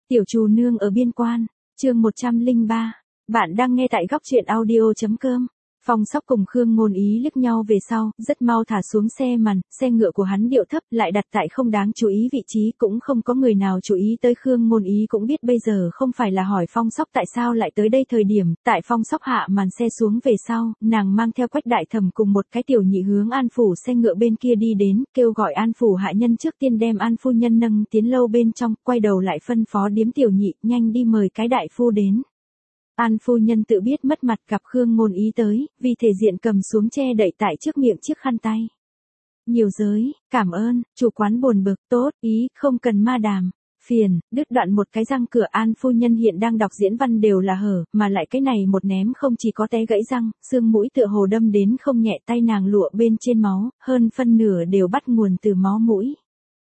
Tiểu Trù Nương ở biên quan, chương 103. Bạn đang nghe tại góc truyện audio.com. Phong Sóc cùng Khương Ngôn Ý liếc nhau về sau, rất mau thả xuống xe màn, xe ngựa của hắn điệu thấp lại đặt tại không đáng chú ý vị trí, cũng không có người nào chú ý tới. Khương Ngôn Ý cũng biết bây giờ không phải là hỏi Phong Sóc tại sao lại tới đây thời điểm, tại Phong Sóc hạ màn xe xuống về sau, nàng mang theo Quách Đại Thẩm cùng một cái tiểu nhị hướng An phủ xe ngựa bên kia đi đến, kêu gọi An phủ hạ nhân trước tiên đem An phu nhân nâng tiến lâu bên trong, quay đầu lại phân phó điếm tiểu nhị, nhanh đi mời cái đại phu đến. An phu nhân tự biết mất mặt gặp Khương Ngôn Ý tới, vì thể diện cầm xuống che đậy tại trước miệng chiếc khăn tay. Nhiều giới, cảm ơn, chủ quán buồn bực, tốt, ý, không cần ma đàm, phiền, đứt đoạn một cái răng cửa. An phu nhân hiện đang đọc diễn văn đều là hở, mà lại cái này một ném không chỉ có té gãy răng, xương mũi tựa hồ đâm đến không nhẹ, tay nàng lụa bên trên máu, hơn phân nửa đều bắt nguồn từ máu mũi.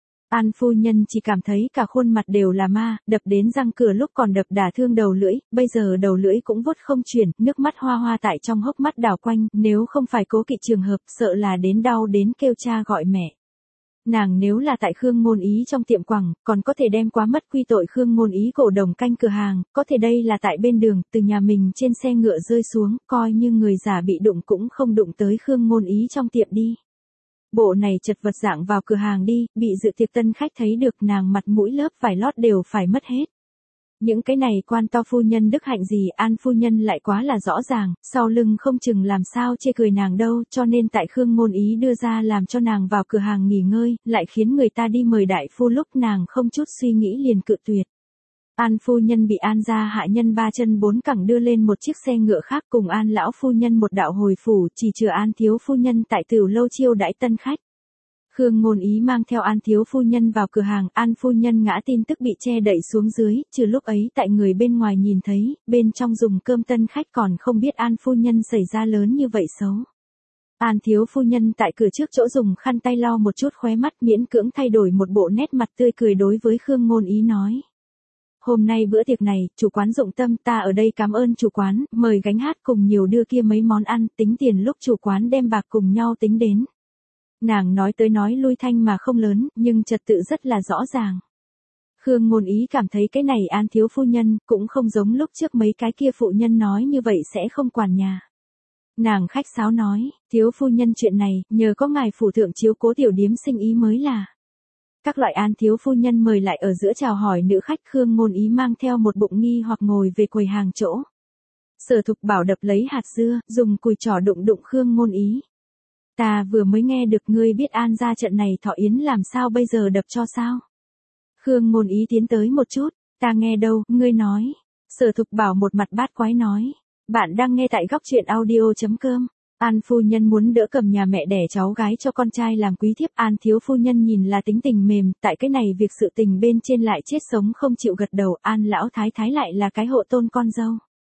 An phu nhân chỉ cảm thấy cả khuôn mặt đều là ma, đập đến răng cửa lúc còn đập đả thương đầu lưỡi, bây giờ đầu lưỡi cũng vuốt không chuyển, nước mắt hoa hoa tại trong hốc mắt đảo quanh, nếu không phải cố kỵ trường hợp, sợ là đến đau đến kêu cha gọi mẹ. Nàng nếu là tại Khương Ngôn Ý trong tiệm quẳng, còn có thể đem quá mất quy tội Khương Ngôn Ý cổ đồng canh cửa hàng, có thể đây là tại bên đường, từ nhà mình trên xe ngựa rơi xuống, coi như người già bị đụng cũng không đụng tới Khương Ngôn Ý trong tiệm đi. Bộ này chật vật dạng vào cửa hàng đi, bị dự tiệc tân khách thấy được, nàng mặt mũi lớp vải lót đều phải mất hết. Những cái này quan to phu nhân đức hạnh gì, An phu nhân lại quá là rõ ràng, sau lưng không chừng làm sao chê cười nàng đâu, cho nên tại Khương Ngôn Ý đưa ra làm cho nàng vào cửa hàng nghỉ ngơi, lại khiến người ta đi mời đại phu lúc nàng không chút suy nghĩ liền cự tuyệt. An phu nhân bị An gia hạ nhân ba chân bốn cẳng đưa lên một chiếc xe ngựa khác, cùng An lão phu nhân một đạo hồi phủ, chỉ chừa An thiếu phu nhân tại Tửu lâu chiêu đãi tân khách. Khương Ngôn Ý mang theo An thiếu phu nhân vào cửa hàng, An phu nhân ngã tin tức bị che đậy xuống dưới, trừ lúc ấy tại người bên ngoài nhìn thấy, bên trong dùng cơm tân khách còn không biết An phu nhân xảy ra lớn như vậy xấu. An thiếu phu nhân tại cửa trước chỗ dùng khăn tay lau một chút khóe mắt, miễn cưỡng thay đổi một bộ nét mặt tươi cười đối với Khương Ngôn Ý nói. Hôm nay bữa tiệc này, chủ quán dụng tâm, ta ở đây cảm ơn chủ quán, mời gánh hát cùng nhiều đưa kia mấy món ăn, tính tiền lúc chủ quán đem bạc cùng nhau tính đến. Nàng nói tới nói lui thanh mà không lớn, nhưng trật tự rất là rõ ràng. Khương Ngôn Ý cảm thấy cái này An thiếu phu nhân, cũng không giống lúc trước mấy cái kia phụ nhân nói như vậy sẽ không quản nhà. Nàng khách sáo nói, thiếu phu nhân chuyện này, nhờ có ngài phủ thượng chiếu cố tiểu điếm sinh ý mới là. Các loại An thiếu phu nhân mời lại ở giữa chào hỏi nữ khách. Khương Ngôn Ý mang theo một bụng nghi hoặc ngồi về quầy hàng chỗ. Sở Thục Bảo đập lấy hạt dưa, dùng cùi trỏ đụng đụng Khương Ngôn Ý. Ta vừa mới nghe được ngươi biết An ra trận này thọ yến làm sao bây giờ đập cho sao? Khương Ngôn Ý tiến tới một chút, ta nghe đâu, ngươi nói. Sở Thục Bảo một mặt bát quái nói. Bạn đang nghe tại góc truyện audio.com. An phu nhân muốn đỡ cầm nhà mẹ đẻ cháu gái cho con trai làm quý thiếp. An thiếu phu nhân nhìn là tính tình mềm, tại cái này việc sự tình bên trên lại chết sống không chịu gật đầu. An lão thái thái lại là cái hộ tôn con dâu.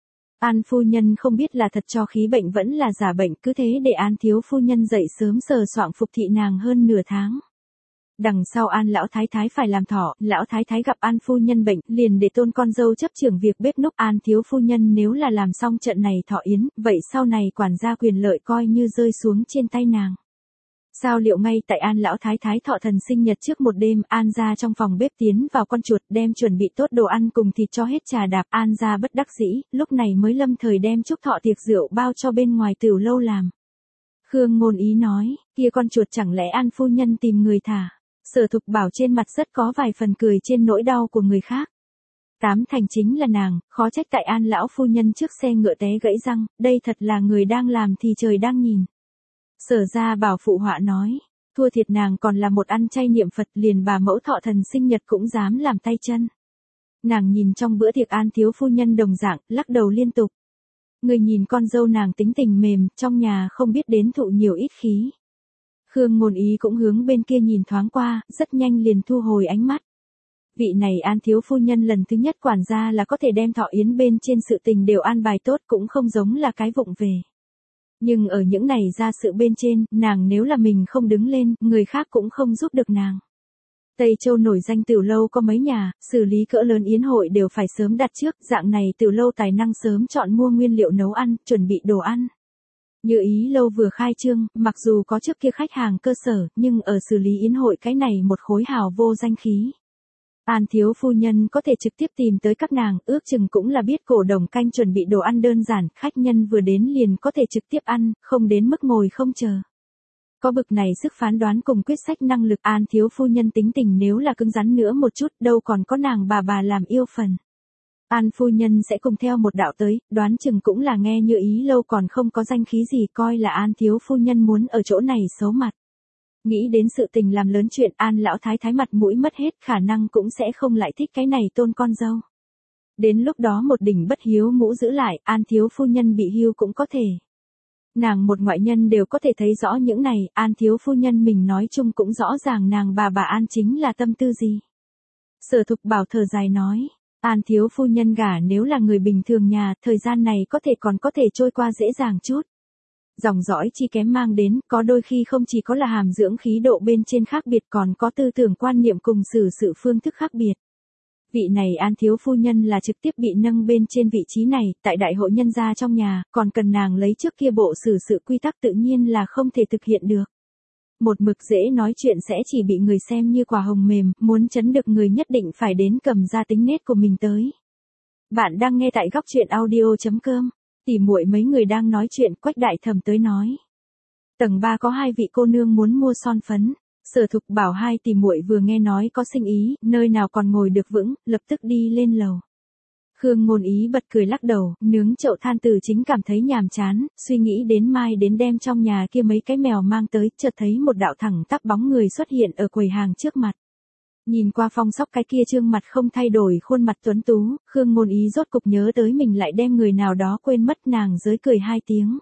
An phu nhân không biết là thật cho khí bệnh vẫn là giả bệnh, cứ thế để An thiếu phu nhân dậy sớm sờ soạng phục thị nàng hơn nửa tháng. Đằng sau An lão thái thái phải làm thọ, lão thái thái gặp An phu nhân bệnh, liền để tôn con dâu chấp trưởng việc bếp núc. An thiếu phu nhân nếu là làm xong trận này thọ yến, vậy sau này quản gia quyền lợi coi như rơi xuống trên tay nàng. Sao liệu ngay tại An lão thái thái thọ thần sinh nhật trước một đêm, An gia trong phòng bếp tiến vào con chuột, đem chuẩn bị tốt đồ ăn cùng thịt cho hết trà đạp. An gia bất đắc dĩ, lúc này mới lâm thời đem chúc thọ tiệc rượu bao cho bên ngoài Tửu lâu làm. Khương Ngôn Ý nói, kia con chuột chẳng lẽ An phu nhân tìm người thả? Sở Thục Bảo trên mặt rất có vài phần cười trên nỗi đau của người khác. Tám thành chính là nàng, khó trách tại An lão phu nhân trước xe ngựa té gãy răng, đây thật là người đang làm thì trời đang nhìn. Sở Gia Bảo phụ họa nói, thua thiệt nàng còn là một ăn chay niệm Phật, liền bà mẫu thọ thần sinh nhật cũng dám làm tay chân. Nàng nhìn trong bữa tiệc An thiếu phu nhân đồng dạng, lắc đầu liên tục. Người nhìn con dâu nàng tính tình mềm, trong nhà không biết đến thụ nhiều ít khí. Khương Ngôn Ý cũng hướng bên kia nhìn thoáng qua, rất nhanh liền thu hồi ánh mắt. Vị này An thiếu phu nhân lần thứ nhất quản gia là có thể đem thọ yến bên trên sự tình đều an bài tốt, cũng không giống là cái vụng về. Nhưng ở những này ra sự bên trên, nàng nếu là mình không đứng lên, người khác cũng không giúp được nàng. Tây Châu nổi danh Tửu lâu có mấy nhà, xử lý cỡ lớn yến hội đều phải sớm đặt trước, dạng này Tửu lâu tài năng sớm chọn mua nguyên liệu nấu ăn, chuẩn bị đồ ăn. Như Ý lâu vừa khai trương, mặc dù có trước kia khách hàng cơ sở, nhưng ở xử lý yến hội cái này một khối hào vô danh khí. An thiếu phu nhân có thể trực tiếp tìm tới các nàng, ước chừng cũng là biết cổ đồng canh chuẩn bị đồ ăn đơn giản, khách nhân vừa đến liền có thể trực tiếp ăn, không đến mức ngồi không chờ. Có bực này sức phán đoán cùng quyết sách năng lực, An thiếu phu nhân tính tình nếu là cứng rắn nữa một chút, đâu còn có nàng bà làm yêu phần. An phu nhân sẽ cùng theo một đạo tới, đoán chừng cũng là nghe như ý lâu còn không có danh khí gì, coi là An thiếu phu nhân muốn ở chỗ này xấu mặt. Nghĩ đến sự tình làm lớn chuyện, An lão thái thái mặt mũi mất hết, khả năng cũng sẽ không lại thích cái này tôn con dâu. Đến lúc đó một đỉnh bất hiếu mũ giữ lại, An thiếu phu nhân bị hưu cũng có thể. Nàng một ngoại nhân đều có thể thấy rõ những này, An thiếu phu nhân mình nói chung cũng rõ ràng nàng bà An chính là tâm tư gì. Sở Thục Bảo thở dài nói, An thiếu phu nhân gả nếu là người bình thường nhà, thời gian này còn có thể trôi qua dễ dàng chút. Dòng dõi chi kém mang đến, có đôi khi không chỉ có là hàm dưỡng khí độ bên trên khác biệt còn có tư tưởng quan niệm cùng xử sự phương thức khác biệt. Vị này An thiếu phu nhân là trực tiếp bị nâng bên trên vị trí này, tại đại hội nhân gia trong nhà, còn cần nàng lấy trước kia bộ xử sự quy tắc tự nhiên là không thể thực hiện được. Một mực dễ nói chuyện sẽ chỉ bị người xem như quả hồng mềm, muốn chấn được người nhất định phải đến cầm ra tính nết của mình tới. Bạn đang nghe tại góc truyện audio.com. Tỉ muội mấy người đang nói chuyện, Quách đại thẩm tới nói. Tầng 3 có 2 vị cô nương muốn mua son phấn. Sở Thục Bảo hai tỉ muội vừa nghe nói có sinh ý, nơi nào còn ngồi được vững, lập tức đi lên lầu. Khương Ngôn Ý bật cười lắc đầu, nướng chậu than từ chính cảm thấy nhàm chán, suy nghĩ đến mai đến đem trong nhà kia mấy cái mèo mang tới, chợt thấy một đạo thẳng tắp bóng người xuất hiện ở quầy hàng trước mặt. Nhìn qua Phong Sóc cái kia trương mặt không thay đổi khuôn mặt tuấn tú, Khương Ngôn Ý rốt cục nhớ tới mình lại đem người nào đó quên mất, nàng giới cười hai tiếng.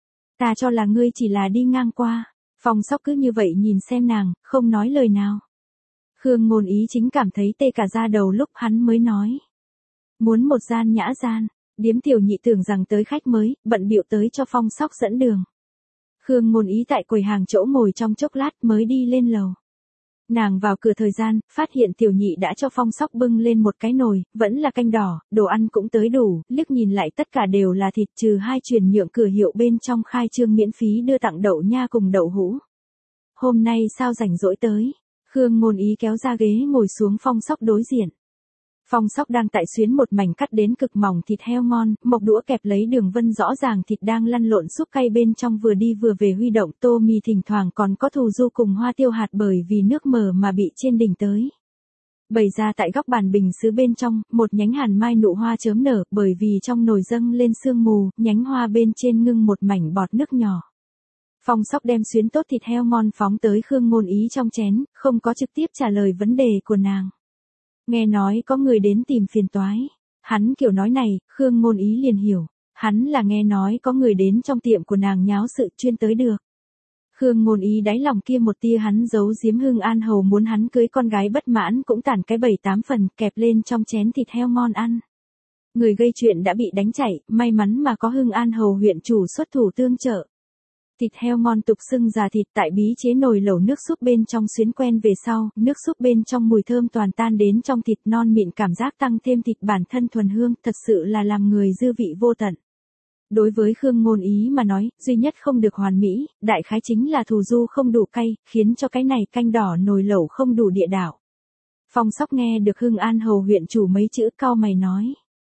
Ta cho là ngươi chỉ là đi ngang qua. Phong Sóc cứ như vậy nhìn xem nàng, không nói lời nào. Khương Ngôn Ý chính cảm thấy tê cả da đầu lúc hắn mới nói. Muốn một gian nhã gian, điếm tiểu nhị tưởng rằng tới khách mới, bận bịu tới cho Phong Sóc dẫn đường. Khương Ngôn Ý tại quầy hàng chỗ ngồi trong chốc lát mới đi lên lầu. Nàng vào cửa thời gian, phát hiện tiểu nhị đã cho Phong Sóc bưng lên một cái nồi, vẫn là canh đỏ, đồ ăn cũng tới đủ, liếc nhìn lại tất cả đều là thịt trừ hai chuyển nhượng cửa hiệu bên trong khai trương miễn phí đưa tặng đậu nha cùng đậu hũ. Hôm nay sao rảnh rỗi tới? Khương Ngôn Ý kéo ra ghế ngồi xuống Phong Sóc đối diện. Phong Sóc đang tại xuyến một mảnh cắt đến cực mỏng thịt heo ngon, mộc đũa kẹp lấy đường vân rõ ràng thịt đang lăn lộn súp cay bên trong vừa đi vừa về huy động, tô mì thỉnh thoảng còn có thù du cùng hoa tiêu hạt bởi vì nước mờ mà bị trên đỉnh tới. Bày ra tại góc bàn bình sứ bên trong, một nhánh hàn mai nụ hoa chớm nở, bởi vì trong nồi dâng lên sương mù, nhánh hoa bên trên ngưng một mảnh bọt nước nhỏ. Phong Sóc đem xuyến tốt thịt heo ngon phóng tới Khương Ngôn Ý trong chén, không có trực tiếp trả lời vấn đề của nàng. Nghe nói có người đến tìm phiền toái. Hắn kiểu nói này, Khương Ngôn Ý liền hiểu. Hắn là nghe nói có người đến trong tiệm của nàng nháo sự chuyên tới được. Khương Ngôn Ý đáy lòng kia một tia hắn giấu giếm Hưng An Hầu muốn hắn cưới con gái bất mãn cũng tản cái 7-8 phần kẹp lên trong chén thịt heo ngon ăn. Người gây chuyện đã bị đánh chạy, may mắn mà có Hưng An Hầu huyện chủ xuất thủ tương trợ. Thịt heo ngon tục xưng già thịt tại bí chế nồi lẩu nước súp bên trong xuyến quen về sau, nước súp bên trong mùi thơm toàn tan đến trong thịt non mịn, cảm giác tăng thêm thịt bản thân thuần hương, thật sự là làm người dư vị vô tận. Đối với Khương Ngôn Ý mà nói, duy nhất không được hoàn mỹ, đại khái chính là thù du không đủ cay, khiến cho cái này canh đỏ nồi lẩu không đủ địa đạo. Phong Sóc nghe được Hưng An Hầu huyện chủ mấy chữ cau mày nói.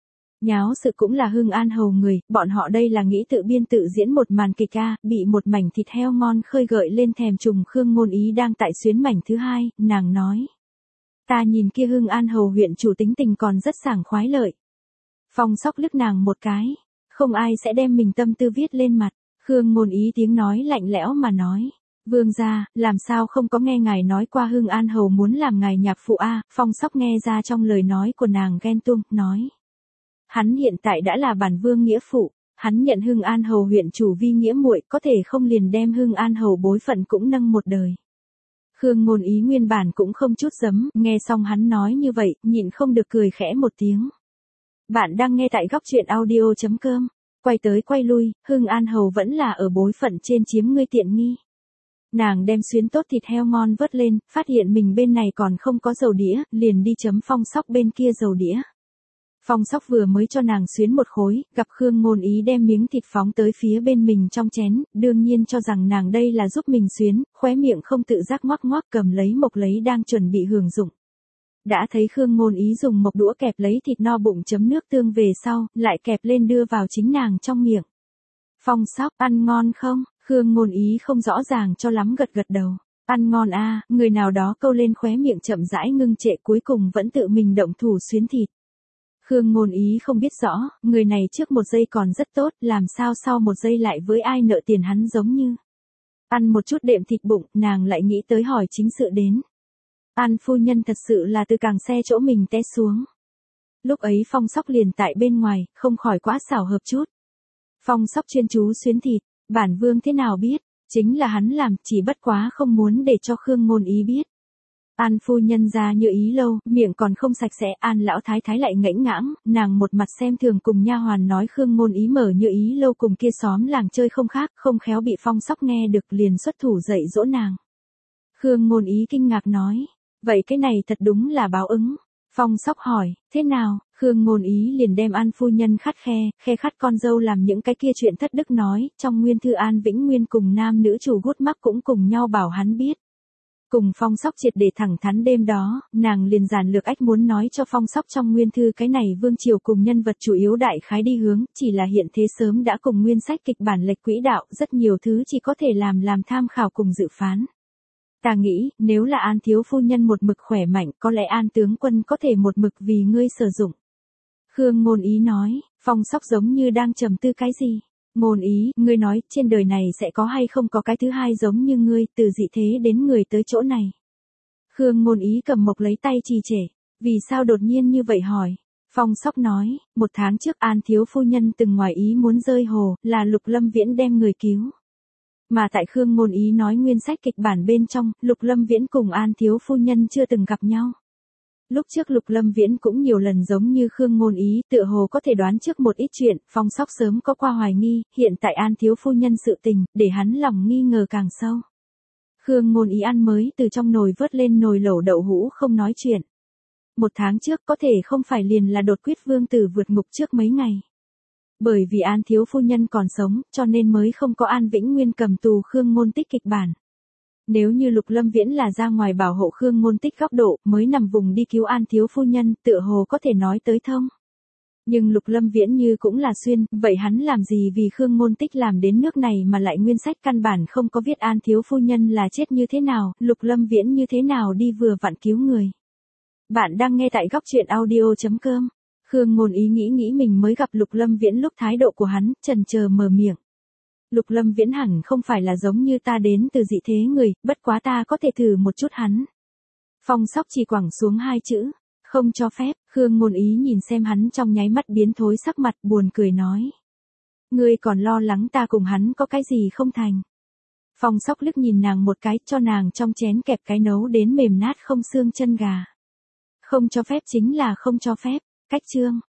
Nháo sự cũng là Hưng An Hầu người, bọn họ đây là nghĩ tự biên tự diễn một màn kịch a, bị một mảnh thịt heo ngon khơi gợi lên thèm trùng. Khương Ngôn Ý đang tại xuyến mảnh thứ hai, nàng nói. Ta nhìn kia Hưng An Hầu huyện chủ tính tình còn rất sảng khoái lợi. Phong Sóc liếc nàng một cái, không ai sẽ đem mình tâm tư viết lên mặt. Khương Ngôn Ý tiếng nói lạnh lẽo mà nói. Vương gia, làm sao không có nghe ngài nói qua Hưng An Hầu muốn làm ngài nhạc phụ a? Phong Sóc nghe ra trong lời nói của nàng ghen tuông, nói. Hắn hiện tại đã là bản vương nghĩa phụ, hắn nhận Hưng An Hầu huyện chủ vi nghĩa muội, có thể không liền đem Hưng An Hầu bối phận cũng nâng một đời. Khương Ngôn Ý nguyên bản cũng không chút giấm, nghe xong hắn nói như vậy, nhịn không được cười khẽ một tiếng. Bạn đang nghe tại góc truyện audio.com, quay tới quay lui, Hưng An Hầu vẫn là ở bối phận trên chiếm ngươi tiện nghi. Nàng đem xuyến tốt thịt heo ngon vớt lên, phát hiện mình bên này còn không có dầu đĩa, liền đi chấm Phong Sóc bên kia dầu đĩa. Phong Sóc vừa mới cho nàng xuyến một khối, gặp Khương Ngôn Ý đem miếng thịt phóng tới phía bên mình trong chén, đương nhiên cho rằng nàng đây là giúp mình xuyến, khóe miệng không tự giác ngoác ngoác cầm lấy mộc lấy đang chuẩn bị hưởng dụng. Đã thấy Khương Ngôn Ý dùng một đũa kẹp lấy thịt no bụng chấm nước tương về sau, lại kẹp lên đưa vào chính nàng trong miệng. Phong Sóc, ăn ngon không? Khương Ngôn Ý không rõ ràng cho lắm gật gật đầu. Ăn ngon a, người nào đó câu lên khóe miệng chậm rãi ngưng trệ cuối cùng vẫn tự mình động thủ xuyến thịt. Khương Ngôn Ý không biết rõ, người này trước một giây còn rất tốt, làm sao sau một giây lại với ai nợ tiền hắn giống như. Ăn một chút đệm thịt bụng, nàng lại nghĩ tới hỏi chính sự đến. An phu nhân thật sự là từ càng xe chỗ mình té xuống. Lúc ấy Phong Sóc liền tại bên ngoài, không khỏi quá xảo hợp chút. Phong Sóc chuyên chú xuyến thịt, bản vương thế nào biết, chính là hắn làm, chỉ bất quá không muốn để cho Khương Ngôn Ý biết. An phu nhân ra như ý lâu, miệng còn không sạch sẽ, An lão thái thái lại ngãnh ngãng, nàng một mặt xem thường cùng nha hoàn nói Khương Ngôn Ý mở như ý lâu cùng kia xóm làng chơi không khác, không khéo bị Phong Sóc nghe được liền xuất thủ dạy dỗ nàng. Khương Ngôn Ý kinh ngạc nói, vậy cái này thật đúng là báo ứng. Phong Sóc hỏi, thế nào? Khương Ngôn Ý liền đem An phu nhân khe khắt con dâu làm những cái kia chuyện thất đức nói, trong nguyên thư An Vĩnh Nguyên cùng nam nữ chủ gút mắc cũng cùng nhau bảo hắn biết. Cùng Phong Sóc triệt để thẳng thắn đêm đó, nàng liền giản lược ách muốn nói cho Phong Sóc trong nguyên thư cái này vương triều cùng nhân vật chủ yếu đại khái đi hướng, chỉ là hiện thế sớm đã cùng nguyên sách kịch bản lệch quỹ đạo, rất nhiều thứ chỉ có thể làm tham khảo cùng dự phán. Ta nghĩ, nếu là An thiếu phu nhân một mực khỏe mạnh, có lẽ An tướng quân có thể một mực vì ngươi sử dụng. Khương Ngôn Ý nói, Phong Sóc giống như đang trầm tư cái gì. Ngôn Ý, ngươi nói, trên đời này sẽ có hay không có cái thứ hai giống như ngươi, từ dị thế đến người tới chỗ này. Khương Ngôn Ý cầm mộc lấy tay trì trệ, vì sao đột nhiên như vậy hỏi. Phong Sóc nói, 1 tháng trước An thiếu phu nhân từng ngoài ý muốn rơi hồ, là Lục Lâm Viễn đem người cứu. Mà tại Khương Ngôn Ý nói nguyên sách kịch bản bên trong, Lục Lâm Viễn cùng An thiếu phu nhân chưa từng gặp nhau. Lúc trước Lục Lâm Viễn cũng nhiều lần giống như Khương Ngôn Ý, tựa hồ có thể đoán trước một ít chuyện, Phong Sóc sớm có qua hoài nghi, hiện tại An thiếu phu nhân sự tình, để hắn lòng nghi ngờ càng sâu. Khương Ngôn Ý ăn mới từ trong nồi vớt lên nồi lẩu đậu hũ không nói chuyện. 1 tháng trước có thể không phải liền là đột quyết vương tử vượt ngục trước mấy ngày. Bởi vì An thiếu phu nhân còn sống, cho nên mới không có An Vĩnh Nguyên cầm tù Khương Ngôn Tích kịch bản. Nếu như Lục Lâm Viễn là ra ngoài bảo hộ Khương Ngôn Tích góc độ, mới nằm vùng đi cứu An thiếu phu nhân, tựa hồ có thể nói tới thông. Nhưng Lục Lâm Viễn như cũng là xuyên, vậy hắn làm gì vì Khương Ngôn Tích làm đến nước này mà lại nguyên sách căn bản không có viết An thiếu phu nhân là chết như thế nào, Lục Lâm Viễn như thế nào đi vừa vặn cứu người. Bạn đang nghe tại góc truyện audio.com. Khương Ngôn Ý nghĩ mình mới gặp Lục Lâm Viễn lúc thái độ của hắn, chần chờ mở miệng. Lục Lâm Viễn hẳn không phải là giống như ta đến từ dị thế người, bất quá ta có thể thử một chút hắn. Phong Sóc chỉ quẳng xuống 2 chữ, không cho phép. Khương Ngôn Ý nhìn xem hắn trong nháy mắt biến thối sắc mặt, buồn cười nói. Ngươi còn lo lắng ta cùng hắn có cái gì không thành. Phong Sóc liếc nhìn nàng một cái, cho nàng trong chén kẹp cái nấu đến mềm nát không xương chân gà. Không cho phép chính là không cho phép. Cách chương.